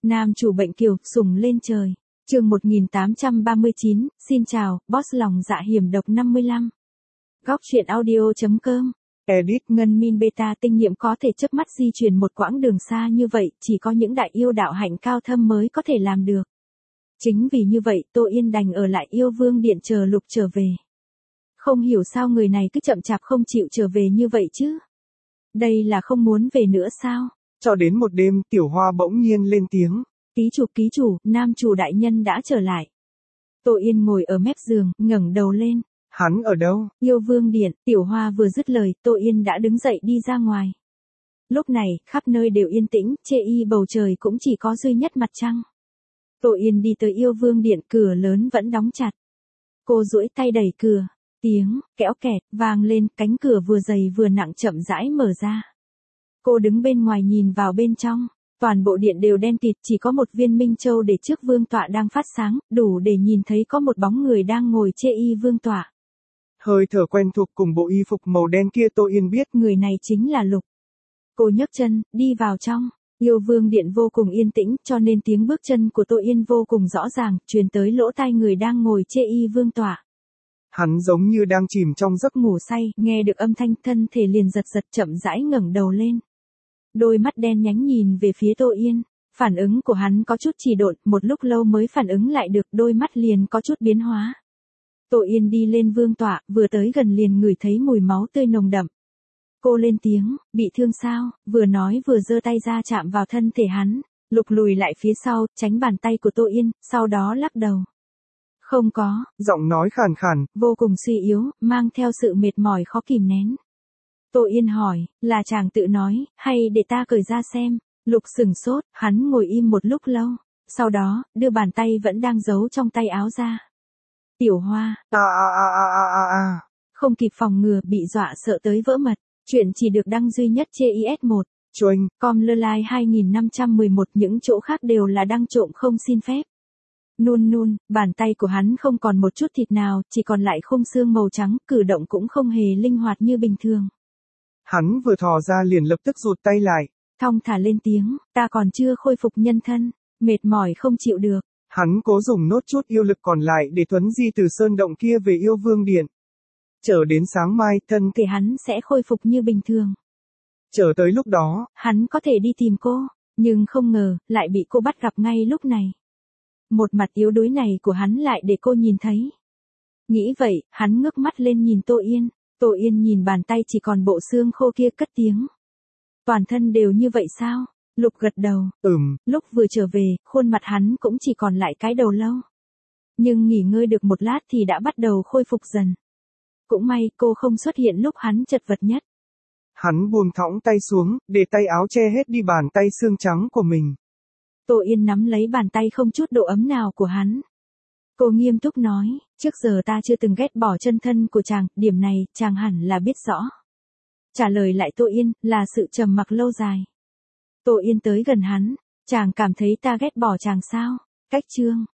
Nam chủ bệnh kiều, sủng lên trời. Chương 1839, xin chào, boss lòng dạ hiểm độc 55. Góc truyện audio.com. Edit ngân min beta tinh nhiệm có thể chớp mắt di chuyển một quãng đường xa như vậy, chỉ có những đại yêu đạo hạnh cao thâm mới có thể làm được. Chính vì như vậy, Tô Yên đành ở lại yêu vương điện chờ Lục trở về. Không hiểu sao người này cứ chậm chạp không chịu trở về như vậy chứ. Đây là không muốn về nữa sao? Cho đến một đêm, Tiểu Hoa bỗng nhiên lên tiếng. Ký chủ, nam chủ đại nhân đã trở lại. Tô Yên ngồi ở mép giường, ngẩng đầu lên. Hắn ở đâu? Yêu vương điện, Tiểu Hoa vừa dứt lời, Tô Yên đã đứng dậy đi ra ngoài. Lúc này, khắp nơi đều yên tĩnh, chê y bầu trời cũng chỉ có duy nhất mặt trăng. Tô Yên đi tới yêu vương điện, cửa lớn vẫn đóng chặt. Cô duỗi tay đẩy cửa, tiếng, kéo kẹt, vang lên, cánh cửa vừa dày vừa nặng chậm rãi mở ra. Cô đứng bên ngoài nhìn vào bên trong, toàn bộ điện đều đen kịt, chỉ có một viên minh châu để trước vương tọa đang phát sáng, đủ để nhìn thấy có một bóng người đang ngồi chê y vương tọa. Hơi thở quen thuộc cùng bộ y phục màu đen kia Tô Yên biết. Người này chính là Lục. Cô nhấc chân, đi vào trong. Yêu vương điện vô cùng yên tĩnh, cho nên tiếng bước chân của Tô Yên vô cùng rõ ràng, truyền tới lỗ tai người đang ngồi chê y vương tọa. Hắn giống như đang chìm trong giấc ngủ say, nghe được âm thanh thân thể liền giật chậm rãi ngẩng đầu lên. Đôi mắt đen nhánh nhìn về phía Tô Yên, phản ứng của hắn có chút trì độn, một lúc lâu mới phản ứng lại được, đôi mắt liền có chút biến hóa. Tô Yên đi lên vương tọa, vừa tới gần liền ngửi thấy mùi máu tươi nồng đậm. Cô lên tiếng, bị thương sao, vừa nói vừa giơ tay ra chạm vào thân thể hắn. Lục lùi lại phía sau, tránh bàn tay của Tô Yên, sau đó lắc đầu. Không có, giọng nói khàn khàn, vô cùng suy yếu, mang theo sự mệt mỏi khó kìm nén. Tô Yên hỏi, là chàng tự nói, hay để ta cởi ra xem? Lục sửng sốt, hắn ngồi im một lúc lâu, sau đó, đưa bàn tay vẫn đang giấu trong tay áo ra. Tiểu Hoa, không kịp phòng ngừa, bị dọa sợ tới vỡ mật. Chuyện chỉ được đăng duy nhất trên IS1. Choinh, Com.Lelai 2511, những chỗ khác đều là đăng trộm không xin phép. Nun, bàn tay của hắn không còn một chút thịt nào, chỉ còn lại khung xương màu trắng, cử động cũng không hề linh hoạt như bình thường. Hắn vừa thò ra liền lập tức rụt tay lại. Thong thả lên tiếng, ta còn chưa khôi phục nhân thân, mệt mỏi không chịu được. Hắn cố dùng nốt chút yêu lực còn lại để thuấn di từ sơn động kia về yêu vương điện. Chờ đến sáng mai, thân thể hắn sẽ khôi phục như bình thường. Chờ tới lúc đó, hắn có thể đi tìm cô, nhưng không ngờ, lại bị cô bắt gặp ngay lúc này. Một mặt yếu đuối này của hắn lại để cô nhìn thấy. Nghĩ vậy, hắn ngước mắt lên nhìn Tô Yên. Tô Yên nhìn bàn tay chỉ còn bộ xương khô kia, cất tiếng. Toàn thân đều như vậy sao? Lục gật đầu. Lúc vừa trở về, khuôn mặt hắn cũng chỉ còn lại cái đầu lâu. Nhưng nghỉ ngơi được một lát thì đã bắt đầu khôi phục dần. Cũng may cô không xuất hiện lúc hắn chật vật nhất. Hắn buông thõng tay xuống, để tay áo che hết đi bàn tay xương trắng của mình. Tô Yên nắm lấy bàn tay không chút độ ấm nào của hắn. Cô nghiêm túc nói, trước giờ ta chưa từng ghét bỏ chân thân của chàng, điểm này, chàng hẳn là biết rõ. Trả lời lại Tô Yên, là sự trầm mặc lâu dài. Tô Yên tới gần hắn, chàng cảm thấy ta ghét bỏ chàng sao? Cách chương.